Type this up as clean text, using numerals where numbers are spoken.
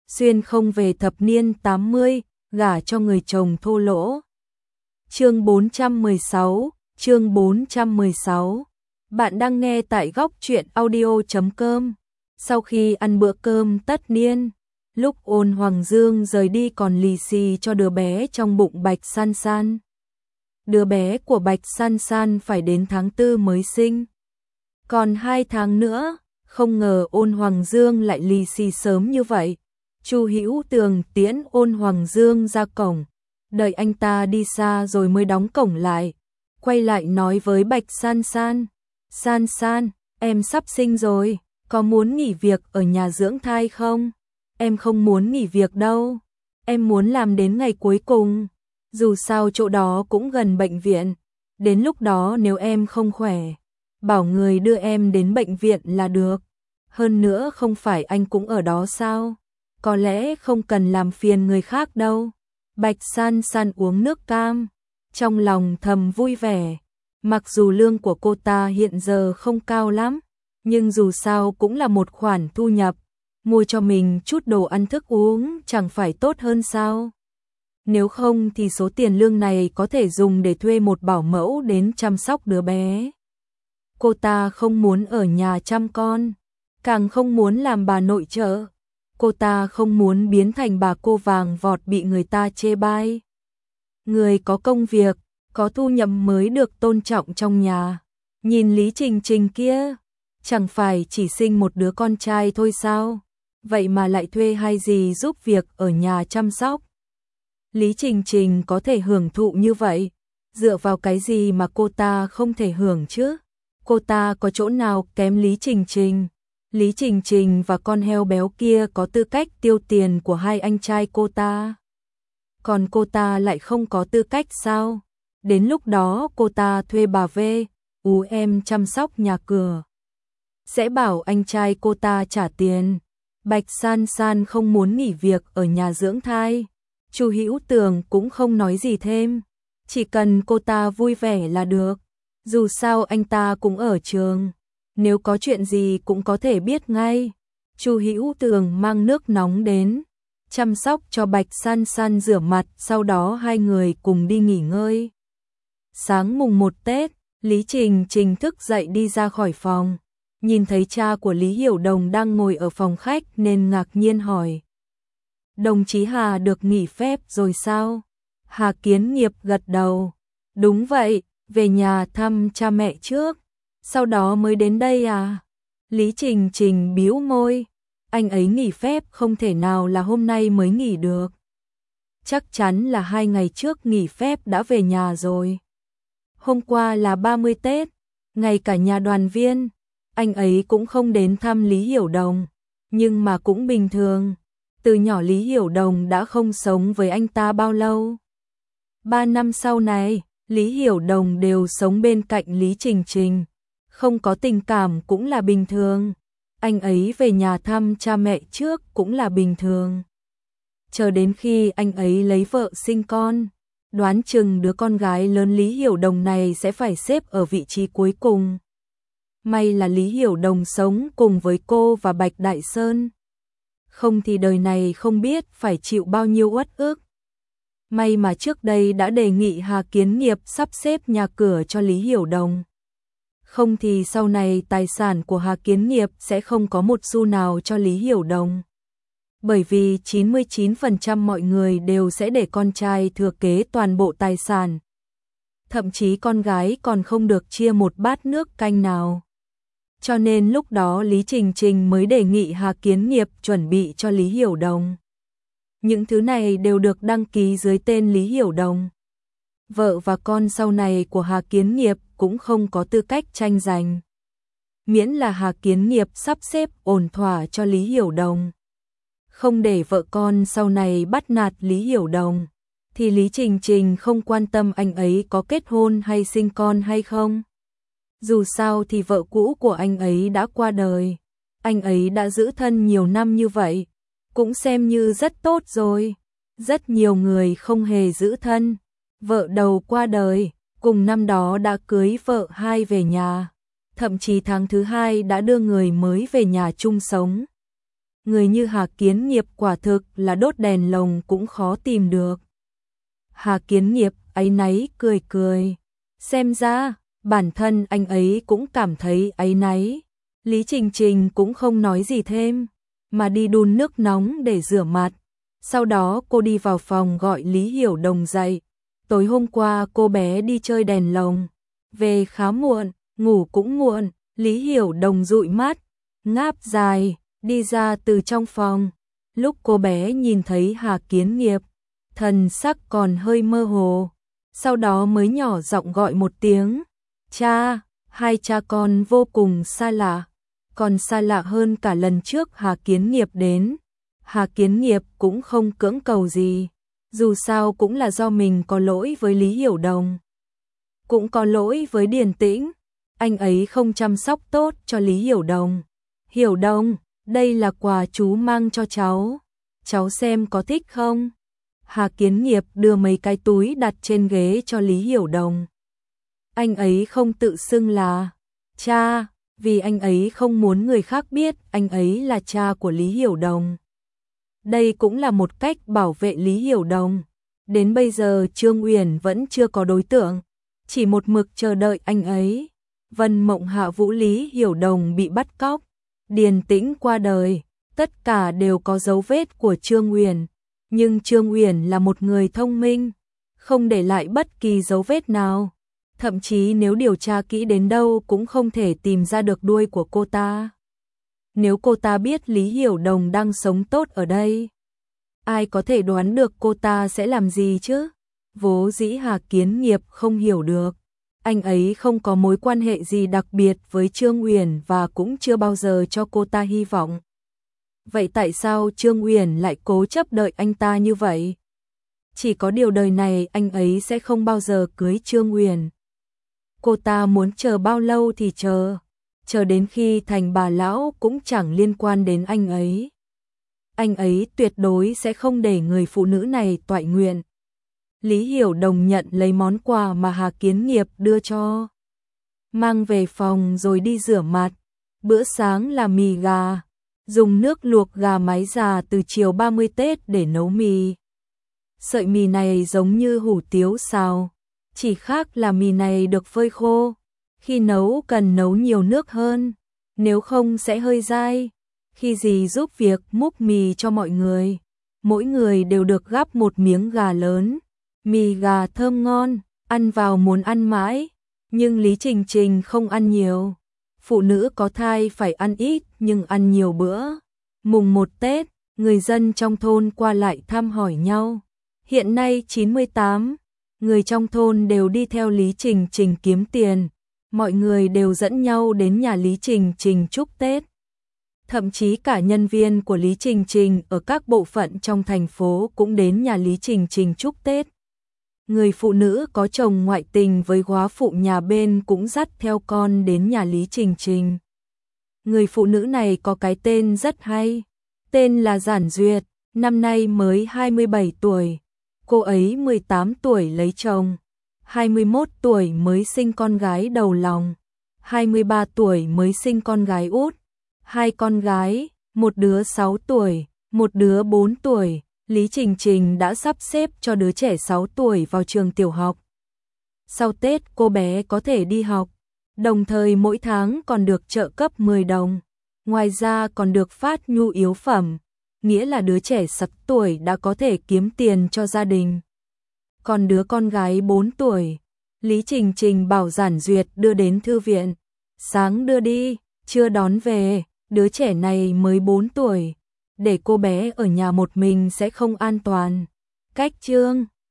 xuyên không về thập niên 80, gả cho người chồng thô lỗ. Chương 416. Bạn đang nghe tại góc truyện audio.com. Sau khi ăn bữa cơm tất niên, lúc Ôn Hoàng Dương rời đi còn lì xì cho đứa bé trong bụng Bạch San San. Đứa bé của Bạch San San phải đến tháng 4 mới sinh. Còn 2 tháng nữa, không ngờ Ôn Hoàng Dương lại lì xì sớm như vậy. Chu Hữu Tường tiễn Ôn Hoàng Dương ra cổng, đợi anh ta đi xa rồi mới đóng cổng lại, quay lại nói với Bạch San San, San San, em sắp sinh rồi, có muốn nghỉ việc ở nhà dưỡng thai không? Em không muốn nghỉ việc đâu, em muốn làm đến ngày cuối cùng, dù sao chỗ đó cũng gần bệnh viện, đến lúc đó nếu em không khỏe, bảo người đưa em đến bệnh viện là được, hơn nữa không phải anh cũng ở đó sao? Có lẽ không cần làm phiền người khác đâu. Bạch San San uống nước cam, trong lòng thầm vui vẻ. Mặc dù lương của cô ta hiện giờ không cao lắm, nhưng dù sao cũng là một khoản thu nhập, mua cho mình chút đồ ăn thức uống chẳng phải tốt hơn sao? Nếu không thì số tiền lương này có thể dùng để thuê một bảo mẫu đến chăm sóc đứa bé. Cô ta không muốn ở nhà chăm con, càng không muốn làm bà nội trợ. Cô ta không muốn biến thành bà cô vàng vọt bị người ta chê bai. Người có công việc, có thu nhập mới được tôn trọng trong nhà. Nhìn Lý Trình Trình kia, chẳng phải chỉ sinh một đứa con trai thôi sao? Vậy mà lại thuê hay gì giúp việc ở nhà chăm sóc. Lý Trình Trình có thể hưởng thụ như vậy, dựa vào cái gì mà cô ta không thể hưởng chứ? Cô ta có chỗ nào kém Lý Trình Trình? Lý Trình Trình và con heo béo kia có tư cách tiêu tiền của hai anh trai cô ta. Còn cô ta lại không có tư cách sao? Đến lúc đó cô ta thuê bà em chăm sóc nhà cửa. Sẽ bảo anh trai cô ta trả tiền. Bạch San San không muốn nghỉ việc ở nhà dưỡng thai. Chu Hữu Tường cũng không nói gì thêm. Chỉ cần cô ta vui vẻ là được. Dù sao anh ta cũng ở trường. Nếu có chuyện gì cũng có thể biết ngay. Chu Hữu Tường mang nước nóng đến, chăm sóc cho Bạch San San rửa mặt, sau đó hai người cùng đi nghỉ ngơi. Sáng mùng 1 Tết, Lý Trình Trình thức dậy đi ra khỏi phòng, nhìn thấy cha của Lý Hiểu Đồng đang ngồi ở phòng khách nên ngạc nhiên hỏi. Đồng chí Hà được nghỉ phép rồi sao? Hà Kiến Nghiệp gật đầu. Đúng vậy, về nhà thăm cha mẹ trước. Sau đó mới đến đây à? Lý Trình Trình bĩu môi, anh ấy nghỉ phép không thể nào là hôm nay mới nghỉ được. Chắc chắn là 2 ngày trước nghỉ phép đã về nhà rồi. Hôm qua là 30 Tết, ngày cả nhà đoàn viên, anh ấy cũng không đến thăm Lý Hiểu Đồng, nhưng mà cũng bình thường. Từ nhỏ Lý Hiểu Đồng đã không sống với anh ta bao lâu. 3 năm sau này, Lý Hiểu Đồng đều sống bên cạnh Lý Trình Trình. Không có tình cảm cũng là bình thường. Anh ấy về nhà thăm cha mẹ trước cũng là bình thường. Chờ đến khi anh ấy lấy vợ sinh con, đoán chừng đứa con gái lớn Lý Hiểu Đồng này sẽ phải xếp ở vị trí cuối cùng. May là Lý Hiểu Đồng sống cùng với cô và Bạch Đại Sơn. Không thì đời này không biết phải chịu bao nhiêu uất ức. May mà trước đây đã đề nghị Hà Kiến Nghiệp sắp xếp nhà cửa cho Lý Hiểu Đồng. Không thì sau này tài sản của Hà Kiến Nghiệp sẽ không có một xu nào cho Lý Hiểu Đồng. Bởi vì 99% mọi người đều sẽ để con trai thừa kế toàn bộ tài sản. Thậm chí con gái còn không được chia một bát nước canh nào. Cho nên lúc đó Lý Trình Trình mới đề nghị Hà Kiến Nghiệp chuẩn bị cho Lý Hiểu Đồng. Những thứ này đều được đăng ký dưới tên Lý Hiểu Đồng. Vợ và con sau này của Hà Kiến Nghiệp cũng không có tư cách tranh giành. Miễn là Hà Kiến Nghiệp sắp xếp ổn thỏa cho Lý Hiểu Đồng, không để vợ con sau này bắt nạt Lý Hiểu Đồng, thì Lý Trình Trình không quan tâm anh ấy có kết hôn hay sinh con hay không. Dù sao thì vợ cũ của anh ấy đã qua đời, anh ấy đã giữ thân nhiều năm như vậy, cũng xem như rất tốt rồi. Rất nhiều người không hề giữ thân, vợ đầu qua đời, cùng năm đó đã cưới vợ hai về nhà, thậm chí tháng thứ 2 đã đưa người mới về nhà chung sống. người như Hà Kiến Nghiệp quả thực là đốt đèn lồng cũng khó tìm được. Hà Kiến Nghiệp áy náy cười cười, xem ra bản thân anh ấy cũng cảm thấy áy náy. Lý Trình Trình cũng không nói gì thêm, mà đi đun nước nóng để rửa mặt. Sau đó cô đi vào phòng gọi Lý Hiểu Đồng dậy. Tối hôm qua cô bé đi chơi đèn lồng, về khá muộn, ngủ cũng muộn. Lý Hiểu Đồng dụi mắt, ngáp dài, đi ra từ trong phòng. Lúc cô bé nhìn thấy Hà Kiến Nghiệp, thần sắc còn hơi mơ hồ, sau đó mới nhỏ giọng gọi một tiếng, cha. Hai cha con vô cùng xa lạ, còn xa lạ hơn cả lần trước Hà Kiến Nghiệp đến. Hà Kiến Nghiệp cũng không cưỡng cầu gì, dù sao cũng là do mình có lỗi với Lý Hiểu Đồng, cũng có lỗi với Điền Tĩnh, anh ấy không chăm sóc tốt cho Lý Hiểu Đồng. Hiểu Đồng, đây là quà chú mang cho cháu xem có thích không? Hà Kiến Nghiệp đưa mấy cái túi đặt trên ghế cho Lý Hiểu Đồng. Anh ấy không tự xưng là cha, vì anh ấy không muốn người khác biết anh ấy là cha của Lý Hiểu Đồng. Đây cũng là một cách bảo vệ Lý Hiểu Đồng. Đến bây giờ Trương Uyển vẫn chưa có đối tượng, chỉ một mực chờ đợi anh ấy. Vân Mộng Hạ Vũ, Lý Hiểu Đồng bị bắt cóc, Điền Tĩnh qua đời, tất cả đều có dấu vết của Trương Uyển. Nhưng Trương Uyển là một người thông minh, không để lại bất kỳ dấu vết nào. Thậm chí nếu điều tra kỹ đến đâu cũng không thể tìm ra được đuôi của cô ta. Nếu cô ta biết Lý Hiểu Đồng đang sống tốt ở đây, ai có thể đoán được cô ta sẽ làm gì chứ? Vốn dĩ Hà Kiến Nghiệp không hiểu được, anh ấy không có mối quan hệ gì đặc biệt với Trương Uyển và cũng chưa bao giờ cho cô ta hy vọng. Vậy tại sao Trương Uyển lại cố chấp đợi anh ta như vậy? Chỉ có điều đời này anh ấy sẽ không bao giờ cưới Trương Uyển. Cô ta muốn chờ bao lâu thì chờ đến khi thành bà lão cũng chẳng liên quan đến anh ấy. Anh ấy tuyệt đối sẽ không để người phụ nữ này toại nguyện. Lý Hiểu Đồng nhận lấy món quà mà Hà Kiến Nghiệp đưa cho, mang về phòng rồi đi rửa mặt. Bữa sáng là mì gà, dùng nước luộc gà mái già từ chiều 30 Tết để nấu mì. Sợi mì này giống như hủ tiếu xào, chỉ khác là mì này được phơi khô. Khi nấu cần nấu nhiều nước hơn, nếu không sẽ hơi dai. Khi dì giúp việc múc mì cho mọi người, mỗi người đều được gắp một miếng gà lớn. Mì gà thơm ngon, ăn vào muốn ăn mãi, nhưng Lý Trình Trình không ăn nhiều. Phụ nữ có thai phải ăn ít nhưng ăn nhiều bữa. Mùng 1 Tết, người dân trong thôn qua lại thăm hỏi nhau. Hiện nay 98 người trong thôn đều đi theo Lý Trình Trình kiếm tiền. Mọi người đều dẫn nhau đến nhà Lý Trình Trình chúc Tết. Thậm chí cả nhân viên của Lý Trình Trình ở các bộ phận trong thành phố cũng đến nhà Lý Trình Trình chúc Tết. Người phụ nữ có chồng ngoại tình với góa phụ nhà bên cũng dắt theo con đến nhà Lý Trình Trình. Người phụ nữ này có cái tên rất hay, tên là Giản Duyệt, năm nay mới 27 tuổi. Cô ấy 18 tuổi lấy chồng, 21 tuổi mới sinh con gái đầu lòng, 23 tuổi mới sinh con gái út, 2 con gái, một đứa 6 tuổi, một đứa 4 tuổi. Lý Trình Trình đã sắp xếp cho đứa trẻ 6 tuổi vào trường tiểu học. Sau Tết cô bé có thể đi học, đồng thời mỗi tháng còn được trợ cấp 10 đồng. Ngoài ra còn được phát nhu yếu phẩm, nghĩa là đứa trẻ 6 tuổi đã có thể kiếm tiền cho gia đình. Còn đứa con gái 4 tuổi, Lý Trình Trình bảo Giản Duyệt đưa đến thư viện. Sáng đưa đi, trưa đón về, đứa trẻ này mới 4 tuổi. Để cô bé ở nhà một mình sẽ không an toàn. Cách chương